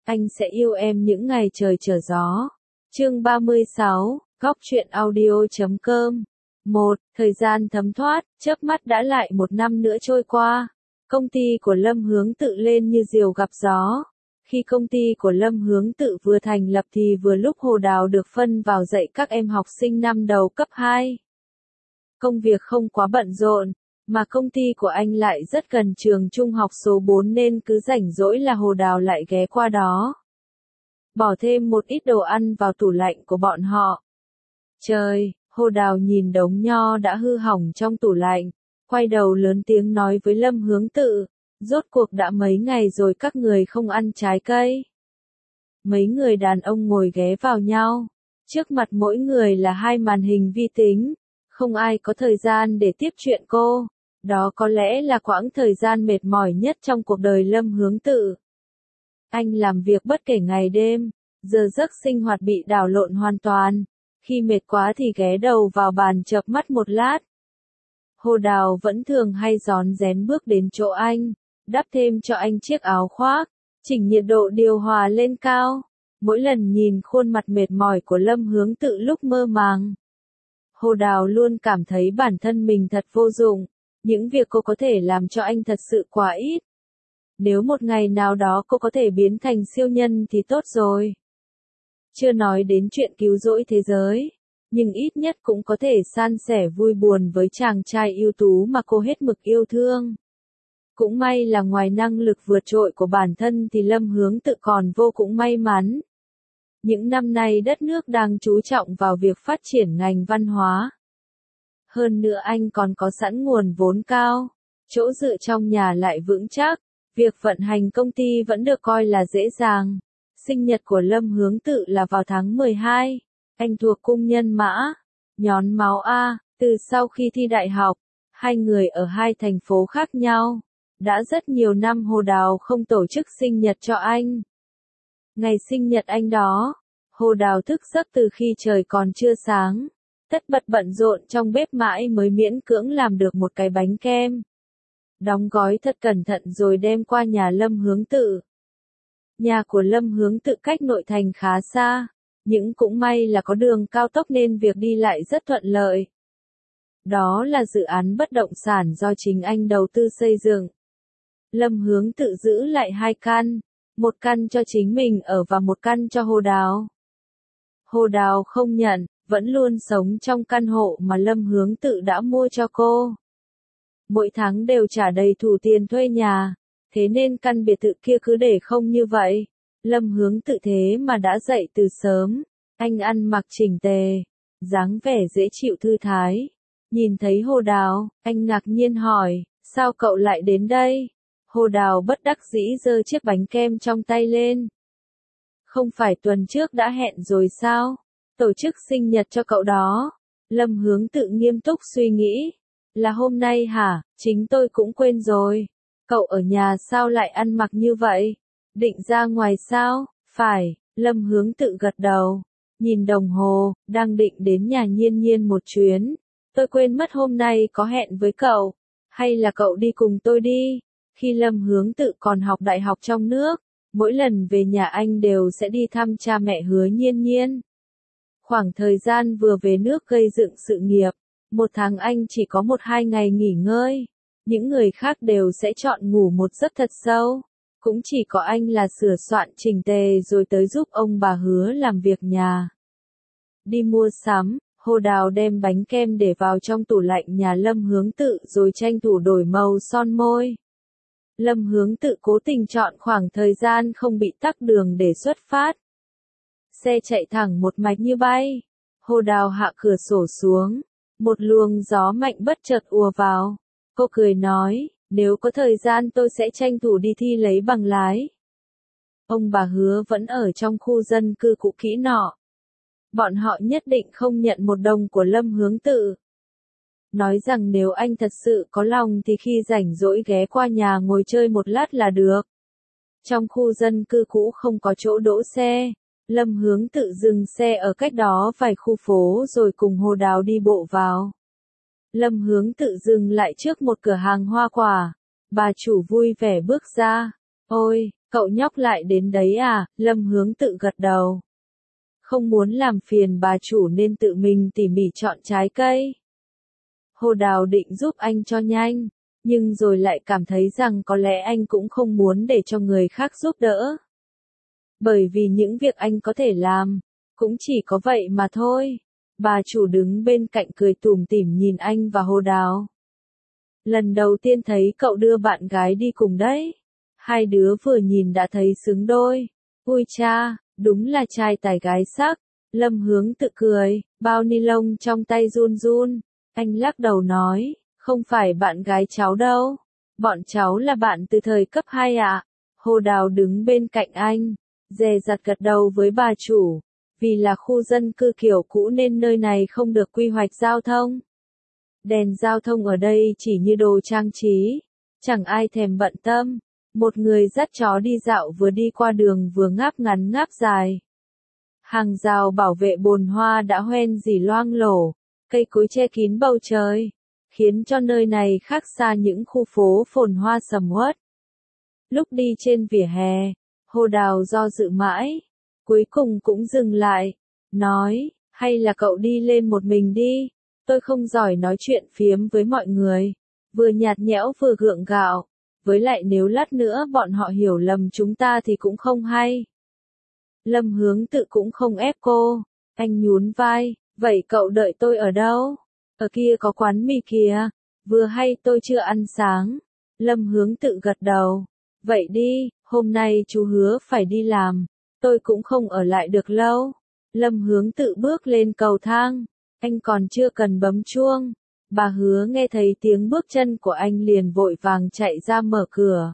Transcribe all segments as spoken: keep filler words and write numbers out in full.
Anh sẽ yêu em những ngày trời trở gió. Chương ba mươi sáu, góc truyện audio chấm com. một. Thời gian thấm thoát, chớp mắt đã lại một năm nữa trôi qua. Công ty của Lâm Hướng Tự lên như diều gặp gió. Khi công ty của Lâm Hướng Tự vừa thành lập thì vừa lúc Hồ Đào được phân vào dạy các em học sinh năm đầu cấp hai. Công việc không quá bận rộn, mà công ty của anh lại rất gần trường trung học số bốn nên cứ rảnh rỗi là Hồ Đào lại ghé qua đó. Bỏ thêm một ít đồ ăn vào tủ lạnh của bọn họ. Trời, Hồ Đào nhìn đống nho đã hư hỏng trong tủ lạnh, quay đầu lớn tiếng nói với Lâm Hướng Tự, rốt cuộc đã mấy ngày rồi các người không ăn trái cây. Mấy người đàn ông ngồi ghé vào nhau, trước mặt mỗi người là hai màn hình vi tính, không ai có thời gian để tiếp chuyện cô, đó có lẽ là quãng thời gian mệt mỏi nhất trong cuộc đời Lâm Hướng Tự. Anh làm việc bất kể ngày đêm, giờ giấc sinh hoạt bị đảo lộn hoàn toàn, khi mệt quá thì ghé đầu vào bàn chợp mắt một lát. Hồ Đào vẫn thường hay rón rén bước đến chỗ anh, đắp thêm cho anh chiếc áo khoác, chỉnh nhiệt độ điều hòa lên cao, mỗi lần nhìn khuôn mặt mệt mỏi của Lâm Hướng Tự lúc mơ màng. Hồ Đào luôn cảm thấy bản thân mình thật vô dụng, những việc cô có thể làm cho anh thật sự quá ít. Nếu một ngày nào đó cô có thể biến thành siêu nhân thì tốt rồi. Chưa nói đến chuyện cứu rỗi thế giới, nhưng ít nhất cũng có thể san sẻ vui buồn với chàng trai ưu tú mà cô hết mực yêu thương. Cũng may là ngoài năng lực vượt trội của bản thân thì Lâm Hướng Tự còn vô cùng may mắn. Những năm nay đất nước đang chú trọng vào việc phát triển ngành văn hóa. Hơn nữa anh còn có sẵn nguồn vốn cao, chỗ dựa trong nhà lại vững chắc, việc vận hành công ty vẫn được coi là dễ dàng. Sinh nhật của Lâm Hướng Tự là vào tháng mười hai, anh thuộc cung nhân Mã, nhón máu A, từ sau khi thi đại học, hai người ở hai thành phố khác nhau. Đã rất nhiều năm Hồ Đào không tổ chức sinh nhật cho anh. Ngày sinh nhật anh đó, Hồ Đào thức giấc từ khi trời còn chưa sáng, tất bật bận rộn trong bếp mãi mới miễn cưỡng làm được một cái bánh kem. Đóng gói thật cẩn thận rồi đem qua nhà Lâm Hướng Tự. Nhà của Lâm Hướng Tự cách nội thành khá xa, nhưng cũng may là có đường cao tốc nên việc đi lại rất thuận lợi. Đó là dự án bất động sản do chính anh đầu tư xây dựng. Lâm Hướng Tự giữ lại hai căn, một căn cho chính mình ở và một căn cho Hồ Đào. Hồ Đào không nhận, vẫn luôn sống trong căn hộ mà Lâm Hướng Tự đã mua cho cô. Mỗi tháng đều trả đầy đủ tiền thuê nhà, thế nên căn biệt thự kia cứ để không như vậy. Lâm Hướng Tự thế mà đã dậy từ sớm, anh ăn mặc chỉnh tề, dáng vẻ dễ chịu thư thái. Nhìn thấy Hồ Đào, anh ngạc nhiên hỏi, sao cậu lại đến đây? Hồ Đào bất đắc dĩ giơ chiếc bánh kem trong tay lên. Không phải tuần trước đã hẹn rồi sao? Tổ chức sinh nhật cho cậu đó. Lâm Hướng Tự nghiêm túc suy nghĩ. Là hôm nay hả? Chính tôi cũng quên rồi. Cậu ở nhà sao lại ăn mặc như vậy? Định ra ngoài sao? Phải, Lâm Hướng Tự gật đầu. Nhìn đồng hồ, đang định đến nhà Nhiên Nhiên một chuyến. Tôi quên mất hôm nay có hẹn với cậu. Hay là cậu đi cùng tôi đi? Khi Lâm Hướng Tự còn học đại học trong nước, mỗi lần về nhà anh đều sẽ đi thăm cha mẹ Hứa Nhiên Nhiên. Khoảng thời gian vừa về nước gây dựng sự nghiệp, một tháng anh chỉ có một hai ngày nghỉ ngơi. Những người khác đều sẽ chọn ngủ một giấc thật sâu. Cũng chỉ có anh là sửa soạn chỉnh tề rồi tới giúp ông bà Hứa làm việc nhà. Đi mua sắm, Hồ Đào đem bánh kem để vào trong tủ lạnh nhà Lâm Hướng Tự rồi tranh thủ đổi màu son môi. Lâm Hướng Tự cố tình chọn khoảng thời gian không bị tắc đường để xuất phát. Xe chạy thẳng một mạch như bay. Hồ Đào hạ cửa sổ xuống. Một luồng gió mạnh bất chợt ùa vào. Cô cười nói, nếu có thời gian tôi sẽ tranh thủ đi thi lấy bằng lái. Ông bà Hứa vẫn ở trong khu dân cư cũ kỹ nọ. Bọn họ nhất định không nhận một đồng của Lâm Hướng Tự. Nói rằng nếu anh thật sự có lòng thì khi rảnh rỗi ghé qua nhà ngồi chơi một lát là được. Trong khu dân cư cũ không có chỗ đỗ xe, Lâm Hướng Tự dừng xe ở cách đó vài khu phố rồi cùng Hồ Đào đi bộ vào. Lâm Hướng Tự dừng lại trước một cửa hàng hoa quả. Bà chủ vui vẻ bước ra. Ôi, Cậu nhóc lại đến đấy à, Lâm Hướng Tự gật đầu. Không muốn làm phiền bà chủ nên tự mình tỉ mỉ chọn trái cây. Hồ Đào định giúp anh cho nhanh, nhưng rồi lại cảm thấy rằng có lẽ anh cũng không muốn để cho người khác giúp đỡ. Bởi vì những việc anh có thể làm, cũng chỉ có vậy mà thôi. Bà chủ đứng bên cạnh cười tủm tỉm nhìn anh và Hồ Đào. Lần đầu tiên thấy cậu đưa bạn gái đi cùng đấy. Hai đứa vừa nhìn đã thấy xứng đôi. Ui cha, đúng là trai tài gái sắc. Lâm Hướng Tự cười, bao ni lông trong tay run run. Anh lắc đầu nói, không phải bạn gái cháu đâu. Bọn cháu là bạn từ thời cấp hai ạ. Hồ Đào đứng bên cạnh anh, dè dặt gật đầu với bà chủ. Vì là khu dân cư kiểu cũ nên nơi này không được quy hoạch giao thông. Đèn giao thông ở đây chỉ như đồ trang trí, chẳng ai thèm bận tâm. Một người dắt chó đi dạo vừa đi qua đường vừa ngáp ngắn ngáp dài. Hàng rào bảo vệ bồn hoa đã hoen rỉ loang lổ, cây cối che kín bầu trời, khiến cho nơi này khác xa những khu phố phồn hoa sầm uất. Lúc đi trên vỉa hè, Hồ Đào do dự mãi, cuối cùng cũng dừng lại, nói, hay là cậu đi lên một mình đi, tôi không giỏi nói chuyện phiếm với mọi người, vừa nhạt nhẽo vừa gượng gạo, với lại nếu lát nữa bọn họ hiểu lầm chúng ta thì cũng không hay. Lâm Hướng Tự cũng không ép cô, anh nhún vai, vậy cậu đợi tôi ở đâu? Ở kia có quán mì kìa, vừa hay tôi chưa ăn sáng. Lâm Hướng Tự gật đầu, vậy đi, hôm nay chú hứa phải đi làm, tôi cũng không ở lại được lâu. Lâm Hướng Tự bước lên cầu thang, anh còn chưa cần bấm chuông. Bà Hứa nghe thấy tiếng bước chân của anh liền vội vàng chạy ra mở cửa.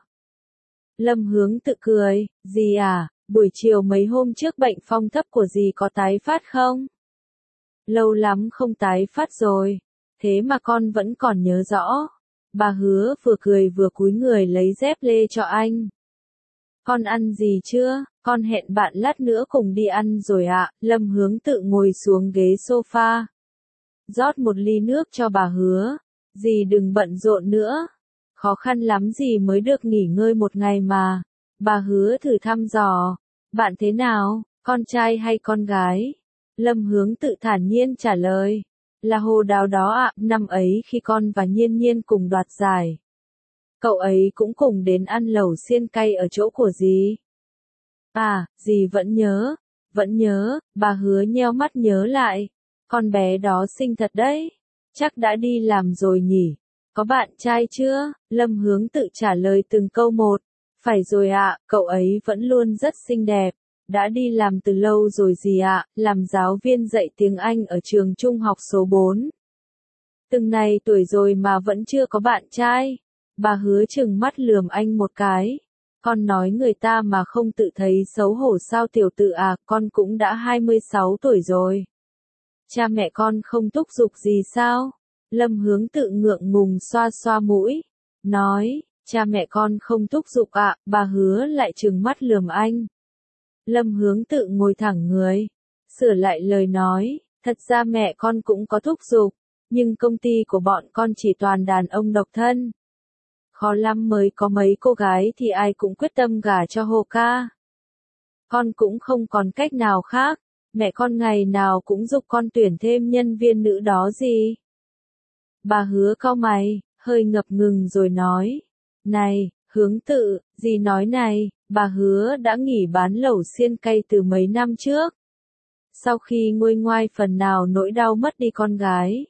Lâm Hướng Tự cười, dì à, buổi chiều mấy hôm trước bệnh phong thấp của dì có tái phát không? Lâu lắm không tái phát rồi, thế mà con vẫn còn nhớ rõ. Bà Hứa vừa cười vừa cúi người lấy dép lê cho anh. Con ăn gì chưa? Con hẹn bạn lát nữa cùng đi ăn rồi ạ. Lâm Hướng Tự ngồi xuống ghế sofa. Rót một ly nước cho bà Hứa. Dì đừng bận rộn nữa. Khó khăn lắm dì mới được nghỉ ngơi một ngày mà. Bà Hứa thử thăm dò. Bạn thế nào, con trai hay con gái? Lâm Hướng Tự thản nhiên trả lời. Là Hồ Đào đó ạ, năm ấy khi con và Nhiên Nhiên cùng đoạt giải. Cậu ấy cũng cùng đến ăn lẩu xiên cay ở chỗ của dì. À, dì vẫn nhớ, vẫn nhớ, bà Hứa nheo mắt nhớ lại. Con bé đó xinh thật đấy, chắc đã đi làm rồi nhỉ. Có bạn trai chưa? Lâm Hướng Tự trả lời từng câu một. Phải rồi ạ, cậu ấy vẫn luôn rất xinh đẹp. Đã đi làm từ lâu rồi gì ạ, làm giáo viên dạy tiếng Anh ở trường trung học số bốn. Từng này tuổi rồi mà vẫn chưa có bạn trai. Bà Hứa trừng mắt lườm anh một cái. Con nói người ta mà không tự thấy xấu hổ sao tiểu tự à, con cũng đã hai mươi sáu tuổi rồi. Cha mẹ con không thúc giục gì sao? Lâm Hướng Tự ngượng ngùng xoa xoa mũi. Nói, cha mẹ con không thúc giục ạ, bà Hứa lại trừng mắt lườm anh. Lâm Hướng Tự ngồi thẳng người, sửa lại lời nói, thật ra mẹ con cũng có thúc giục, nhưng công ty của bọn con chỉ toàn đàn ông độc thân. Khó lắm mới có mấy cô gái thì ai cũng quyết tâm gả cho Hồ ca. Con cũng không còn cách nào khác, mẹ con ngày nào cũng giục con tuyển thêm nhân viên nữ đó gì. Bà Hứa cau mày, hơi ngập ngừng rồi nói, này, Hướng Tự, dì nói này, bà Hứa đã nghỉ bán lẩu xiên cay từ mấy năm trước. Sau khi nguôi ngoai phần nào nỗi đau mất đi con gái,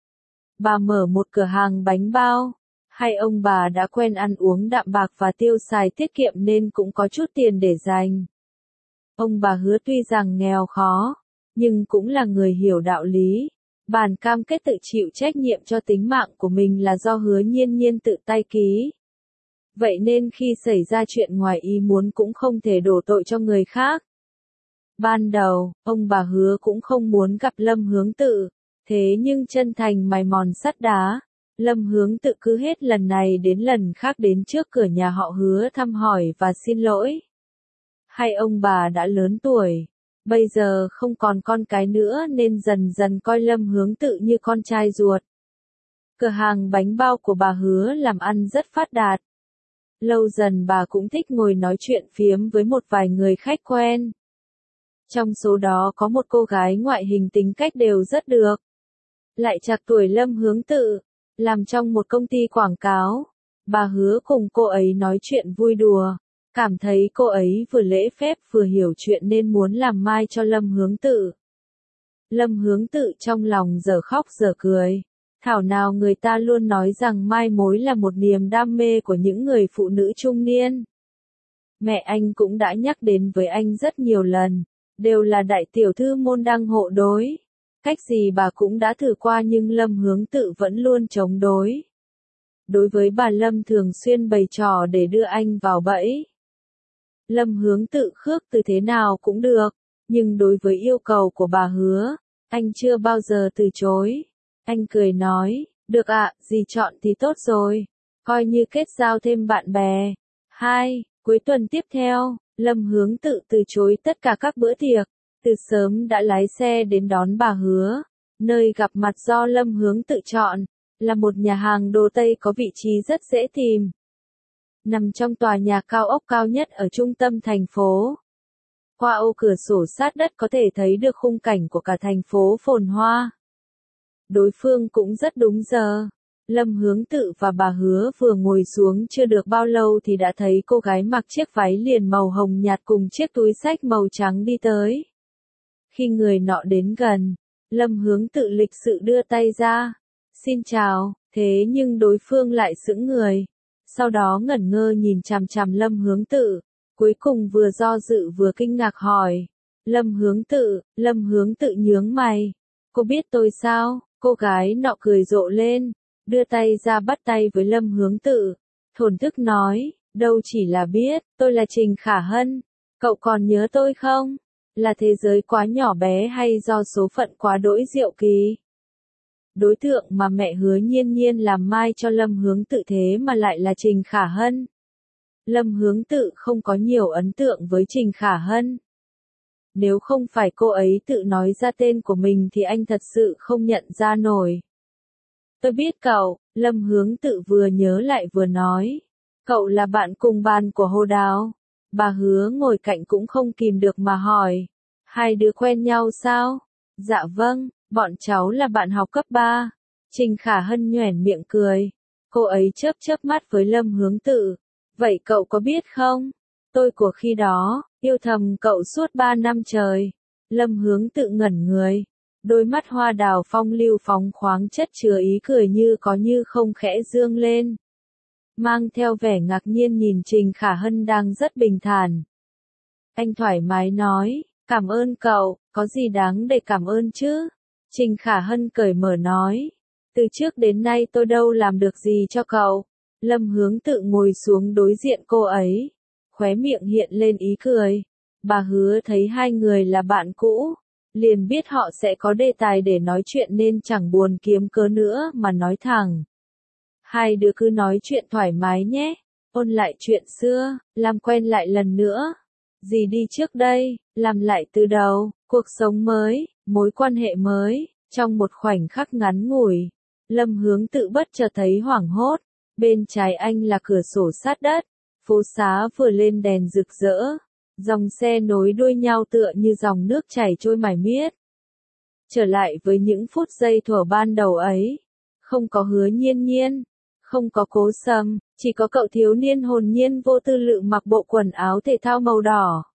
bà mở một cửa hàng bánh bao. Hai ông bà đã quen ăn uống đạm bạc và tiêu xài tiết kiệm nên cũng có chút tiền để dành. Ông bà Hứa tuy rằng nghèo khó, nhưng cũng là người hiểu đạo lý. Bàn cam kết tự chịu trách nhiệm cho tính mạng của mình là do Hứa Nhiên Nhiên tự tay ký. Vậy nên khi xảy ra chuyện ngoài ý muốn cũng không thể đổ tội cho người khác. Ban đầu, ông bà Hứa cũng không muốn gặp Lâm Hướng Tự, thế nhưng chân thành mài mòn sắt đá. Lâm Hướng Tự cứ hết lần này đến lần khác đến trước cửa nhà họ Hứa thăm hỏi và xin lỗi. Hai ông bà đã lớn tuổi, bây giờ không còn con cái nữa nên dần dần coi Lâm Hướng Tự như con trai ruột. Cửa hàng bánh bao của bà Hứa làm ăn rất phát đạt. Lâu dần bà cũng thích ngồi nói chuyện phiếm với một vài người khách quen. Trong số đó có một cô gái ngoại hình tính cách đều rất được. Lại trạc tuổi Lâm Hướng Tự, làm trong một công ty quảng cáo. Bà Hứa cùng cô ấy nói chuyện vui đùa, cảm thấy cô ấy vừa lễ phép vừa hiểu chuyện nên muốn làm mai cho Lâm Hướng Tự. Lâm Hướng Tự trong lòng giờ khóc giờ cười. Thảo nào người ta luôn nói rằng mai mối là một niềm đam mê của những người phụ nữ trung niên. Mẹ anh cũng đã nhắc đến với anh rất nhiều lần, đều là đại tiểu thư môn đăng hộ đối. Cách gì bà cũng đã thử qua nhưng Lâm Hướng Tự vẫn luôn chống đối. Đối với bà Lâm thường xuyên bày trò để đưa anh vào bẫy. Lâm Hướng Tự khước từ thế nào cũng được, nhưng đối với yêu cầu của bà Hứa, anh chưa bao giờ từ chối. Anh cười nói, được ạ, dì chọn thì tốt rồi, coi như kết giao thêm bạn bè. Hai, cuối tuần tiếp theo, Lâm Hướng Tự từ chối tất cả các bữa tiệc, từ sớm đã lái xe đến đón bà Hứa. Nơi gặp mặt do Lâm Hướng Tự chọn, là một nhà hàng đồ Tây có vị trí rất dễ tìm. Nằm trong tòa nhà cao ốc cao nhất ở trung tâm thành phố. Qua ô cửa sổ sát đất có thể thấy được khung cảnh của cả thành phố phồn hoa. Đối phương cũng rất đúng giờ. Lâm Hướng Tự và bà Hứa vừa ngồi xuống chưa được bao lâu thì đã thấy cô gái mặc chiếc váy liền màu hồng nhạt cùng chiếc túi xách màu trắng đi tới. Khi người nọ đến gần, Lâm Hướng Tự lịch sự đưa tay ra. Xin chào, thế nhưng đối phương lại sững người. Sau đó ngẩn ngơ nhìn chằm chằm Lâm Hướng Tự, cuối cùng vừa do dự vừa kinh ngạc hỏi. Lâm Hướng Tự, Lâm Hướng Tự nhướng mày. Cô biết tôi sao? Cô gái nọ cười rộ lên, đưa tay ra bắt tay với Lâm Hướng Tự. Thổn thức nói, đâu chỉ là biết, tôi là Trình Khả Hân. Cậu còn nhớ tôi không? Là thế giới quá nhỏ bé hay do số phận quá đỗi diệu kỳ? Đối tượng mà mẹ Hứa Nhiên Nhiên làm mai cho Lâm Hướng Tự thế mà lại là Trình Khả Hân. Lâm Hướng Tự không có nhiều ấn tượng với Trình Khả Hân. Nếu không phải cô ấy tự nói ra tên của mình thì anh thật sự không nhận ra nổi. Tôi biết cậu, Lâm Hướng Tự vừa nhớ lại vừa nói. Cậu là bạn cùng bàn của Hồ Đào. Bà Hứa ngồi cạnh cũng không kìm được mà hỏi. Hai đứa quen nhau sao? Dạ vâng, bọn cháu là bạn học cấp ba. Trình Khả Hân nhoẻn miệng cười. Cô ấy chớp chớp mắt với Lâm Hướng Tự. Vậy cậu có biết không? Tôi của khi đó, yêu thầm cậu suốt ba năm trời. Lâm Hướng Tự ngẩn người. Đôi mắt hoa đào phong lưu phóng khoáng chất chứa ý cười như có như không khẽ dương lên. Mang theo vẻ ngạc nhiên nhìn Trình Khả Hân đang rất bình thản. Anh thoải mái nói, cảm ơn cậu, có gì đáng để cảm ơn chứ? Trình Khả Hân cởi mở nói, từ trước đến nay tôi đâu làm được gì cho cậu. Lâm Hướng Tự ngồi xuống đối diện cô ấy, khóe miệng hiện lên ý cười. Bà Hứa thấy hai người là bạn cũ, liền biết họ sẽ có đề tài để nói chuyện nên chẳng buồn kiếm cớ nữa mà nói thẳng. Hai đứa cứ nói chuyện thoải mái nhé, ôn lại chuyện xưa, làm quen lại lần nữa. Gì đi trước đây, làm lại từ đầu, cuộc sống mới, mối quan hệ mới, trong một khoảnh khắc ngắn ngủi. Lâm Hướng Tự bất chợt thấy hoảng hốt, bên trái anh là cửa sổ sát đất, phố xá vừa lên đèn rực rỡ, dòng xe nối đuôi nhau tựa như dòng nước chảy trôi mải miết. Trở lại với những phút giây thuở ban đầu ấy, không có Hứa Nhiên Nhiên, không có Cố Sâm, chỉ có cậu thiếu niên hồn nhiên vô tư lự mặc bộ quần áo thể thao màu đỏ.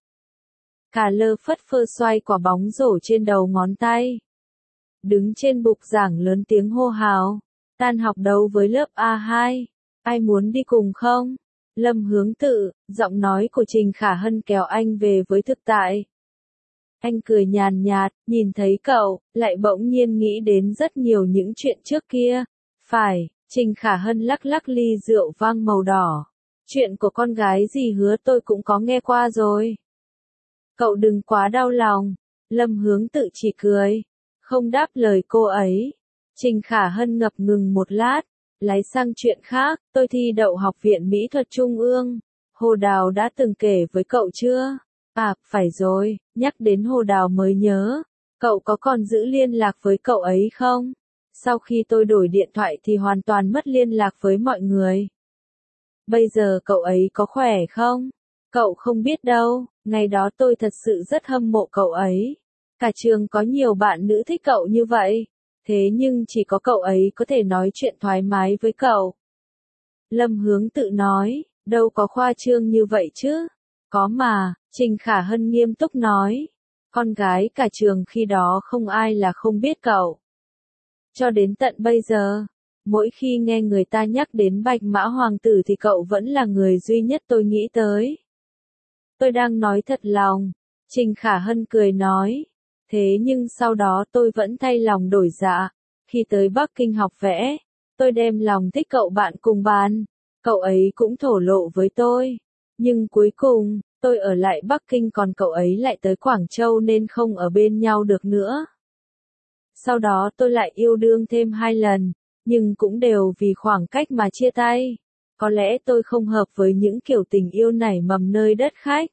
Cà lơ phất phơ xoay quả bóng rổ trên đầu ngón tay. Đứng trên bục giảng lớn tiếng hô hào, tan học đấu với lớp A hai, ai muốn đi cùng không? Lâm Hướng Tự, giọng nói của Trình Khả Hân kéo anh về với thực tại. Anh cười nhàn nhạt, nhìn thấy cậu, lại bỗng nhiên nghĩ đến rất nhiều những chuyện trước kia. Phải, Trình Khả Hân lắc lắc ly rượu vang màu đỏ. Chuyện của con gái dì Hứa tôi cũng có nghe qua rồi. Cậu đừng quá đau lòng. Lâm Hướng Tự chỉ cười, không đáp lời cô ấy. Trình Khả Hân ngập ngừng một lát, lái sang chuyện khác. Tôi thi đậu Học viện Mỹ thuật Trung ương. Hồ Đào đã từng kể với cậu chưa? À, phải rồi, nhắc đến Hồ Đào mới nhớ. Cậu có còn giữ liên lạc với cậu ấy không? Sau khi tôi đổi điện thoại thì hoàn toàn mất liên lạc với mọi người. Bây giờ cậu ấy có khỏe không? Cậu không biết đâu, ngày đó tôi thật sự rất hâm mộ cậu ấy. Cả trường có nhiều bạn nữ thích cậu như vậy, thế nhưng chỉ có cậu ấy có thể nói chuyện thoải mái với cậu. Lâm Hướng tự nói, đâu có khoa trương như vậy chứ. Có mà, Trình Khả Hân nghiêm túc nói. Con gái cả trường khi đó không ai là không biết cậu. Cho đến tận bây giờ, mỗi khi nghe người ta nhắc đến Bạch Mã Hoàng tử thì cậu vẫn là người duy nhất tôi nghĩ tới. Tôi đang nói thật lòng, Trình Khả Hân cười nói. Thế nhưng sau đó tôi vẫn thay lòng đổi dạ. Khi tới Bắc Kinh học vẽ, tôi đem lòng thích cậu bạn cùng bàn. Cậu ấy cũng thổ lộ với tôi. Nhưng cuối cùng, tôi ở lại Bắc Kinh còn cậu ấy lại tới Quảng Châu nên không ở bên nhau được nữa. Sau đó tôi lại yêu đương thêm hai lần, nhưng cũng đều vì khoảng cách mà chia tay. Có lẽ tôi không hợp với những kiểu tình yêu nảy mầm nơi đất khách.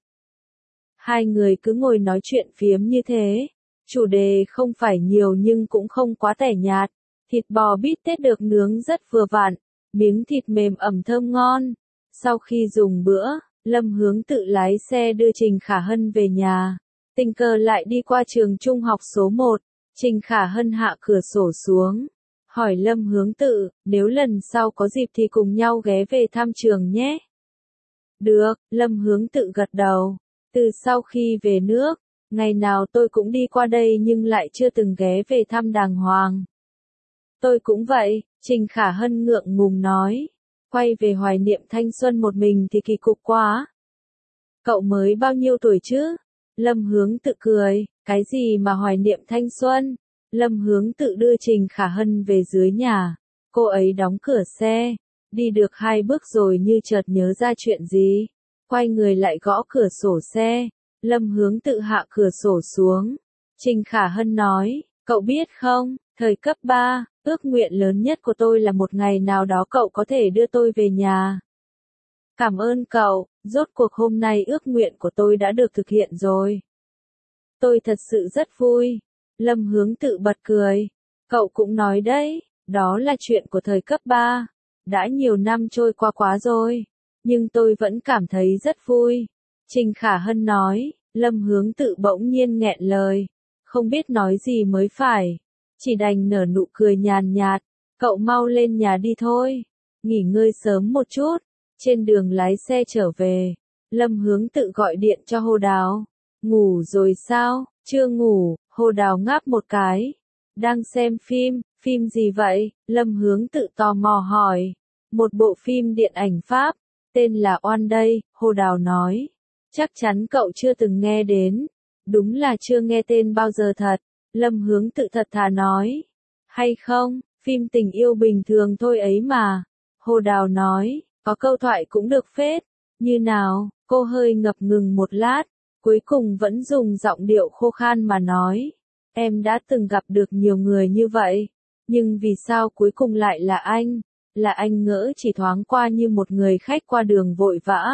Hai người cứ ngồi nói chuyện phiếm như thế. Chủ đề không phải nhiều nhưng cũng không quá tẻ nhạt. Thịt bò bít tết được nướng rất vừa vặn, miếng thịt mềm ẩm thơm ngon. Sau khi dùng bữa, Lâm Hướng tự lái xe đưa Trình Khả Hân về nhà. Tình cờ lại đi qua trường trung học số một. Trình Khả Hân hạ cửa sổ xuống. Hỏi Lâm Hướng tự, nếu lần sau có dịp thì cùng nhau ghé về thăm trường nhé. Được, Lâm Hướng tự gật đầu. Từ sau khi về nước, ngày nào tôi cũng đi qua đây nhưng lại chưa từng ghé về thăm đàng hoàng. Tôi cũng vậy, Trình Khả Hân ngượng ngùng nói. Quay về hoài niệm thanh xuân một mình thì kỳ cục quá. Cậu mới bao nhiêu tuổi chứ? Lâm Hướng tự cười, cái gì mà hoài niệm thanh xuân? Lâm Hướng tự đưa Trình Khả Hân về dưới nhà. Cô ấy đóng cửa xe, đi được hai bước rồi như chợt nhớ ra chuyện gì. Quay người lại gõ cửa sổ xe. Lâm Hướng tự hạ cửa sổ xuống. Trình Khả Hân nói, cậu biết không, thời cấp ba, ước nguyện lớn nhất của tôi là một ngày nào đó cậu có thể đưa tôi về nhà. Cảm ơn cậu, rốt cuộc hôm nay ước nguyện của tôi đã được thực hiện rồi. Tôi thật sự rất vui. Lâm Hướng tự bật cười. Cậu cũng nói đấy, đó là chuyện của thời cấp ba. Đã nhiều năm trôi qua quá rồi. Nhưng tôi vẫn cảm thấy rất vui. Trình Khả Hân nói, Lâm Hướng tự bỗng nhiên nghẹn lời. Không biết nói gì mới phải. Chỉ đành nở nụ cười nhàn nhạt. Cậu mau lên nhà đi thôi. Nghỉ ngơi sớm một chút. Trên đường lái xe trở về, Lâm Hướng tự gọi điện cho Hồ Đào. Ngủ rồi sao? Chưa ngủ, Hồ Đào ngáp một cái. Đang xem phim, phim gì vậy? Lâm Hướng tự tò mò hỏi. Một bộ phim điện ảnh Pháp, tên là Oan đây, Hồ Đào nói. Chắc chắn cậu chưa từng nghe đến. Đúng là chưa nghe tên bao giờ thật. Lâm Hướng tự thật thà nói. Hay không, phim tình yêu bình thường thôi ấy mà. Hồ Đào nói, có câu thoại cũng được phết. Như nào, cô hơi ngập ngừng một lát. Cuối cùng vẫn dùng giọng điệu khô khan mà nói. Em đã từng gặp được nhiều người như vậy. Nhưng vì sao cuối cùng lại là anh? Là anh ngỡ chỉ thoáng qua như một người khách qua đường vội vã.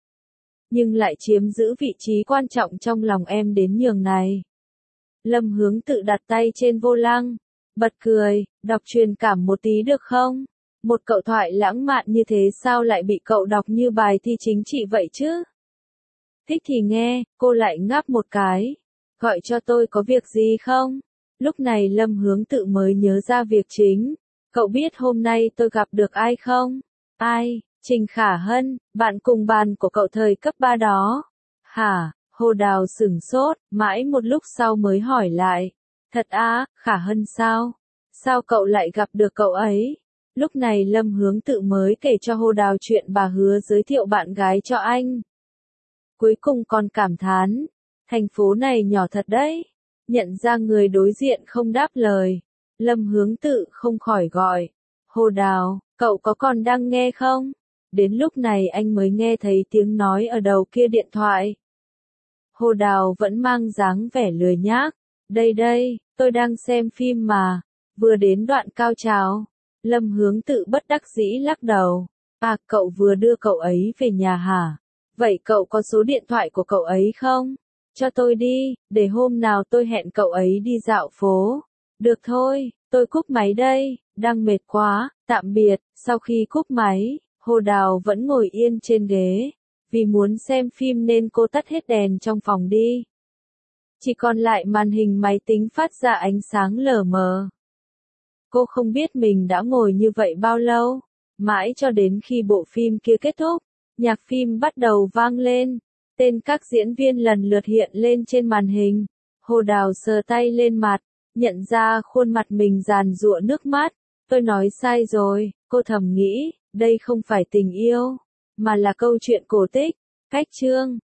Nhưng lại chiếm giữ vị trí quan trọng trong lòng em đến nhường này. Lâm Hướng tự đặt tay trên vô lăng. Bật cười, đọc truyền cảm một tí được không? Một cậu thoại lãng mạn như thế sao lại bị cậu đọc như bài thi chính trị vậy chứ? Thích thì nghe, cô lại ngáp một cái. Gọi cho tôi có việc gì không? Lúc này Lâm Hướng tự mới nhớ ra việc chính. Cậu biết hôm nay tôi gặp được ai không? Ai? Trình Khả Hân, bạn cùng bàn của cậu thời cấp ba đó. Hả? Hồ Đào sửng sốt, mãi một lúc sau mới hỏi lại. Thật á, Khả Hân sao? Sao cậu lại gặp được cậu ấy? Lúc này Lâm Hướng tự mới kể cho Hồ Đào chuyện bà hứa giới thiệu bạn gái cho anh. Cuối cùng còn cảm thán, thành phố này nhỏ thật đấy. Nhận ra người đối diện không đáp lời. Lâm Hướng tự không khỏi gọi. Hồ Đào, cậu có còn đang nghe không? Đến lúc này anh mới nghe thấy tiếng nói ở đầu kia điện thoại. Hồ Đào vẫn mang dáng vẻ lười nhác. Đây đây, tôi đang xem phim mà. Vừa đến đoạn cao trào. Lâm Hướng tự bất đắc dĩ lắc đầu. À, cậu vừa đưa cậu ấy về nhà hả? Vậy cậu có số điện thoại của cậu ấy không? Cho tôi đi, để hôm nào tôi hẹn cậu ấy đi dạo phố. Được thôi, tôi cúp máy đây, đang mệt quá, tạm biệt. Sau khi cúp máy, Hồ Hồ Đào vẫn ngồi yên trên ghế, vì muốn xem phim nên cô tắt hết đèn trong phòng đi. Chỉ còn lại màn hình máy tính phát ra ánh sáng lờ mờ. Cô không biết mình đã ngồi như vậy bao lâu, mãi cho đến khi bộ phim kia kết thúc, nhạc phim bắt đầu vang lên, tên các diễn viên lần lượt hiện lên trên màn hình. Hồ Đào sờ tay lên mặt, nhận ra khuôn mặt mình giàn giụa nước mắt. Tôi nói sai rồi, cô thầm nghĩ, đây không phải tình yêu, mà là câu chuyện cổ tích. Cách chương